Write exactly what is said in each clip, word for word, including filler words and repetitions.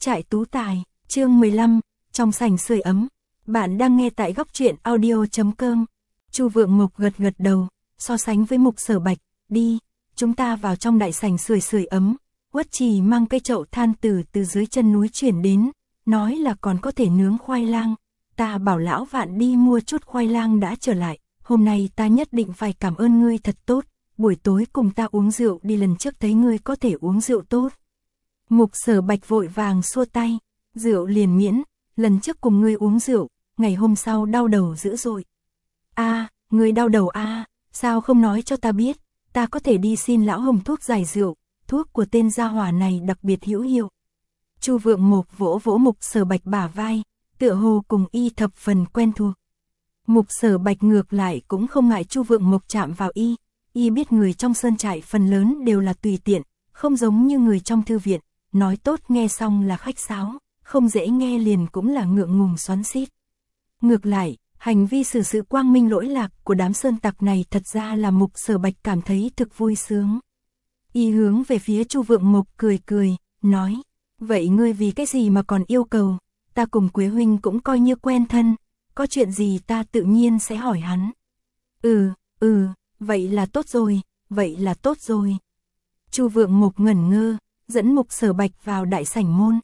trại tú tài, chương mười lăm, trong sảnh sưởi ấm. Bạn đang nghe tại góc truyện audio chấm com. Chu Vượng Mục gật gật đầu, so sánh với Mục Sở Bạch, đi, chúng ta vào trong đại sảnh sưởi sưởi ấm. Uất Trì mang cây chậu than từ từ dưới chân núi chuyển đến, nói là còn có thể nướng khoai lang. Ta bảo lão Vạn đi mua chút khoai lang đã trở lại, hôm nay ta nhất định phải cảm ơn ngươi thật tốt, buổi tối cùng ta uống rượu đi, lần trước thấy ngươi có thể uống rượu tốt. Mục Sở Bạch vội vàng xua tay, rượu liền miễn, lần trước cùng ngươi uống rượu, ngày hôm sau đau đầu dữ dội. A, à, ngươi đau đầu a, à, sao không nói cho ta biết, ta có thể đi xin lão Hồng thuốc giải rượu, thuốc của tên gia hỏa này đặc biệt hữu hiệu. Chu Vượng Mục vỗ vỗ Mục Sở Bạch bả vai, tựa hồ cùng y thập phần quen thuộc. Mục Sở Bạch ngược lại cũng không ngại Chu Vượng Mục chạm vào y, y biết người trong sơn trại phần lớn đều là tùy tiện, không giống như người trong thư viện, nói tốt nghe xong là khách sáo, không dễ nghe liền cũng là ngượng ngùng xoắn xít. Ngược lại, hành vi xử sự quang minh lỗi lạc của đám sơn tặc này thật ra là Mục Sở Bạch cảm thấy thực vui sướng. Y hướng về phía Chu Vượng Mục cười cười, nói, vậy ngươi vì cái gì mà còn yêu cầu, ta cùng Quế huynh cũng coi như quen thân, có chuyện gì ta tự nhiên sẽ hỏi hắn. Ừ, ừ, vậy là tốt rồi, vậy là tốt rồi. Chu Vượng Mục ngẩn ngơ, dẫn Mục Sở Bạch vào đại sảnh môn.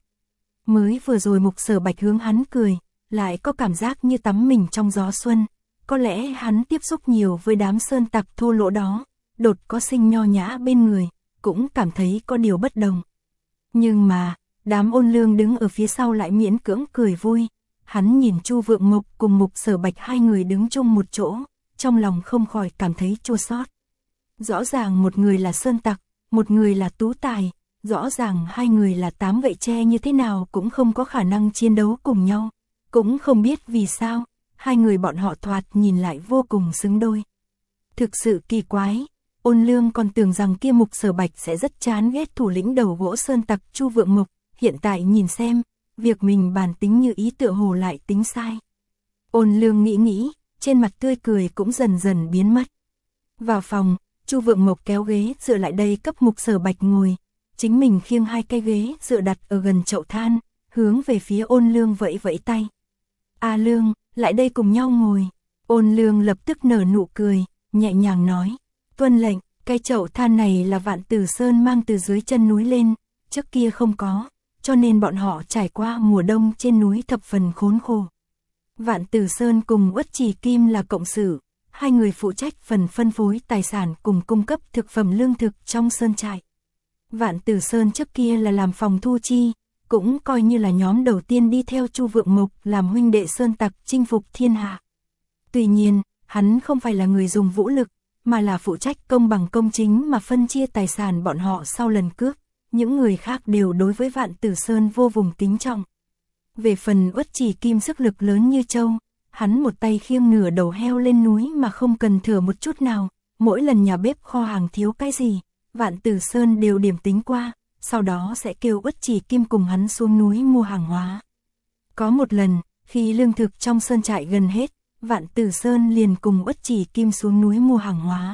Mới vừa rồi Mục Sở Bạch hướng hắn cười, lại có cảm giác như tắm mình trong gió xuân, có lẽ hắn tiếp xúc nhiều với đám sơn tặc thô lỗ đó, đột có sinh nho nhã bên người, cũng cảm thấy có điều bất đồng. Nhưng mà, đám Ôn Lương đứng ở phía sau lại miễn cưỡng cười vui, hắn nhìn Chu Vượng Mục cùng Mục Sở Bạch hai người đứng chung một chỗ, trong lòng không khỏi cảm thấy chua xót. Rõ ràng một người là sơn tặc, một người là tú tài, rõ ràng hai người là tám gậy tre như thế nào cũng không có khả năng chiến đấu cùng nhau, cũng không biết vì sao, hai người bọn họ thoạt nhìn lại vô cùng xứng đôi. Thực sự kỳ quái, Ôn Lương còn tưởng rằng kia Mục Sở Bạch sẽ rất chán ghét thủ lĩnh đầu gỗ sơn tặc Chu Vượng Mục, hiện tại nhìn xem, việc mình bàn tính như ý tựa hồ lại tính sai. Ôn Lương nghĩ nghĩ, trên mặt tươi cười cũng dần dần biến mất. Vào phòng, Chu Vượng Mục kéo ghế dựa lại đây cấp Mục Sở Bạch ngồi, chính mình khiêng hai cái ghế dựa đặt ở gần chậu than, hướng về phía Ôn Lương vẫy vẫy tay. A Lương, lại đây cùng nhau ngồi. Ôn Lương lập tức nở nụ cười, nhẹ nhàng nói, tuân lệnh, cái chậu than này là Vạn Tử Sơn mang từ dưới chân núi lên, trước kia không có, cho nên bọn họ trải qua mùa đông trên núi thập phần khốn khổ. Vạn Tử Sơn cùng Uất Trì Kim là cộng sự, hai người phụ trách phần phân phối tài sản cùng cung cấp thực phẩm lương thực trong sơn trại. Vạn Tử Sơn trước kia là làm phòng thu chi, cũng coi như là nhóm đầu tiên đi theo Chu Vượng Mục làm huynh đệ sơn tặc chinh phục thiên hạ. Tuy nhiên, hắn không phải là người dùng vũ lực, mà là phụ trách công bằng công chính mà phân chia tài sản bọn họ sau lần cướp, những người khác đều đối với Vạn Tử Sơn vô cùng kính trọng. Về phần Uất Trì Kim sức lực lớn như trâu, hắn một tay khiêng nửa đầu heo lên núi mà không cần thở một chút nào, mỗi lần nhà bếp kho hàng thiếu cái gì, Vạn Tử Sơn đều điểm tính qua, sau đó sẽ kêu Uất Trì Kim cùng hắn xuống núi mua hàng hóa. Có một lần, khi lương thực trong sơn trại gần hết, Vạn Tử Sơn liền cùng Uất Trì Kim xuống núi mua hàng hóa.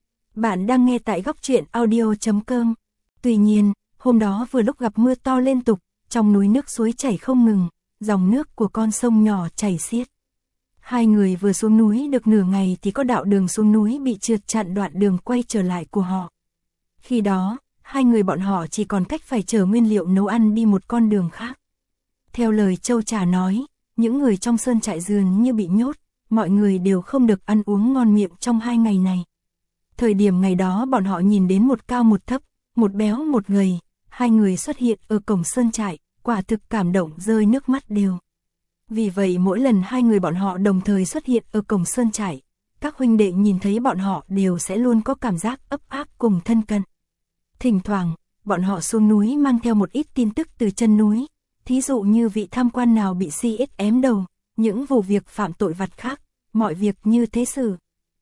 Bạn đang nghe tại góc truyện audio chấm com. Tuy nhiên, hôm đó vừa lúc gặp mưa to liên tục, trong núi nước suối chảy không ngừng, dòng nước của con sông nhỏ chảy xiết. Hai người vừa xuống núi được nửa ngày thì có đạo đường xuống núi bị trượt chặn đoạn đường quay trở lại của họ. Khi đó, hai người bọn họ chỉ còn cách phải chở nguyên liệu nấu ăn đi một con đường khác. Theo lời Châu Trà nói, những người trong sơn trại dường như bị nhốt, mọi người đều không được ăn uống ngon miệng trong hai ngày này. Thời điểm ngày đó bọn họ nhìn đến một cao một thấp, một béo một gầy, hai người xuất hiện ở cổng sơn trại, quả thực cảm động rơi nước mắt đều. Vì vậy mỗi lần hai người bọn họ đồng thời xuất hiện ở cổng sơn trại, các huynh đệ nhìn thấy bọn họ đều sẽ luôn có cảm giác ấp áp cùng thân cận. Thỉnh thoảng, bọn họ xuống núi mang theo một ít tin tức từ chân núi, thí dụ như vị tham quan nào bị xê ét ém đầu, những vụ việc phạm tội vặt khác, mọi việc như thế xử.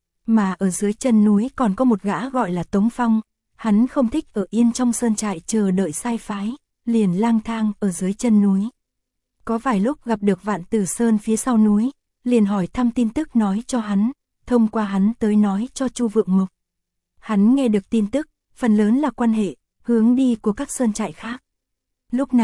Mà ở dưới chân núi còn có một gã gọi là Tống Phong, hắn không thích ở yên trong sơn trại chờ đợi sai phái, liền lang thang ở dưới chân núi. Có vài lúc gặp được Vạn Tử Sơn phía sau núi, liền hỏi thăm tin tức nói cho hắn, thông qua hắn tới nói cho Chu Vượng Mục. Hắn nghe được tin tức, phần lớn là quan hệ, hướng đi của các sơn trại khác. Lúc này,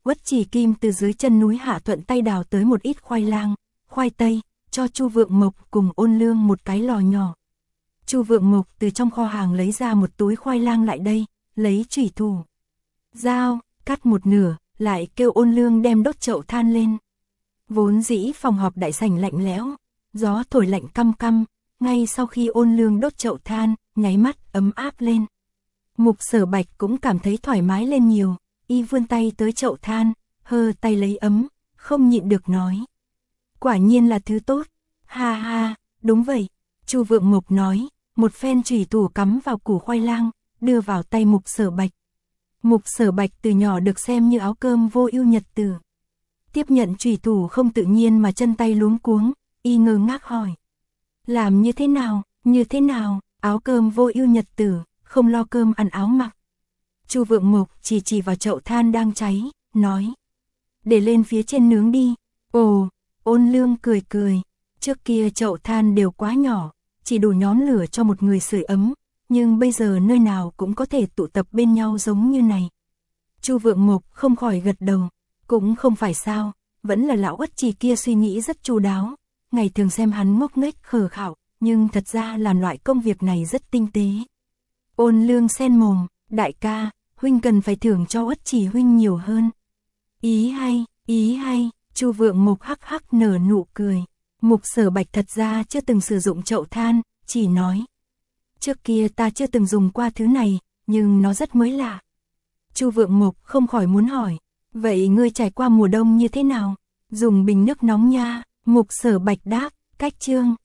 Uất Chỉ Kim từ dưới chân núi hạ thuận tay đào tới một ít khoai lang, khoai tây, cho Chu Vượng Mộc cùng Ôn Lương một cái lò nhỏ. Chu Vượng Mộc từ trong kho hàng lấy ra một túi khoai lang lại đây, lấy chủy thủ, dao, cắt một nửa, lại kêu Ôn Lương đem đốt chậu than lên. Vốn dĩ phòng họp đại sảnh lạnh lẽo, gió thổi lạnh căm căm, ngay sau khi Ôn Lương đốt chậu than, nháy mắt ấm áp lên. Mục Sở Bạch cũng cảm thấy thoải mái lên nhiều, y vươn tay tới chậu than, hơ tay lấy ấm, không nhịn được nói. Quả nhiên là thứ tốt, ha ha, đúng vậy, Chu Vượng Mộc nói, một phen chủy thủ cắm vào củ khoai lang, đưa vào tay Mục Sở Bạch. Mục Sở Bạch từ nhỏ được xem như áo cơm vô ưu nhật tử. Tiếp nhận chủy thủ không tự nhiên mà chân tay luống cuống, y ngơ ngác hỏi. Làm như thế nào, như thế nào, áo cơm vô ưu nhật tử, không lo cơm ăn áo mặc. Chu Vượng Mộc chỉ chỉ vào chậu than đang cháy, nói. Để lên phía trên nướng đi. Ồ, Ôn Lương cười cười, trước kia chậu than đều quá nhỏ, chỉ đủ nhóm lửa cho một người sưởi ấm, nhưng bây giờ nơi nào cũng có thể tụ tập bên nhau giống như này. Chu Vượng Mộc không khỏi gật đầu, cũng không phải sao, vẫn là lão Uất Trì kia suy nghĩ rất chu đáo, ngày thường xem hắn ngốc nghếch khờ khạo, nhưng thật ra làm loại công việc này rất tinh tế. Ôn Lương xen mồm, đại ca, huynh cần phải thưởng cho Uất Trì huynh nhiều hơn. Ý hay, ý hay, Chu Vượng Mộc hắc hắc nở nụ cười. Mục Sở Bạch thật ra chưa từng sử dụng chậu than, chỉ nói. Trước kia ta chưa từng dùng qua thứ này, nhưng nó rất mới lạ. Chu Vượng Mộc không khỏi muốn hỏi, vậy ngươi trải qua mùa đông như thế nào? Dùng bình nước nóng nha, Mục Sở Bạch đáp, cách chương.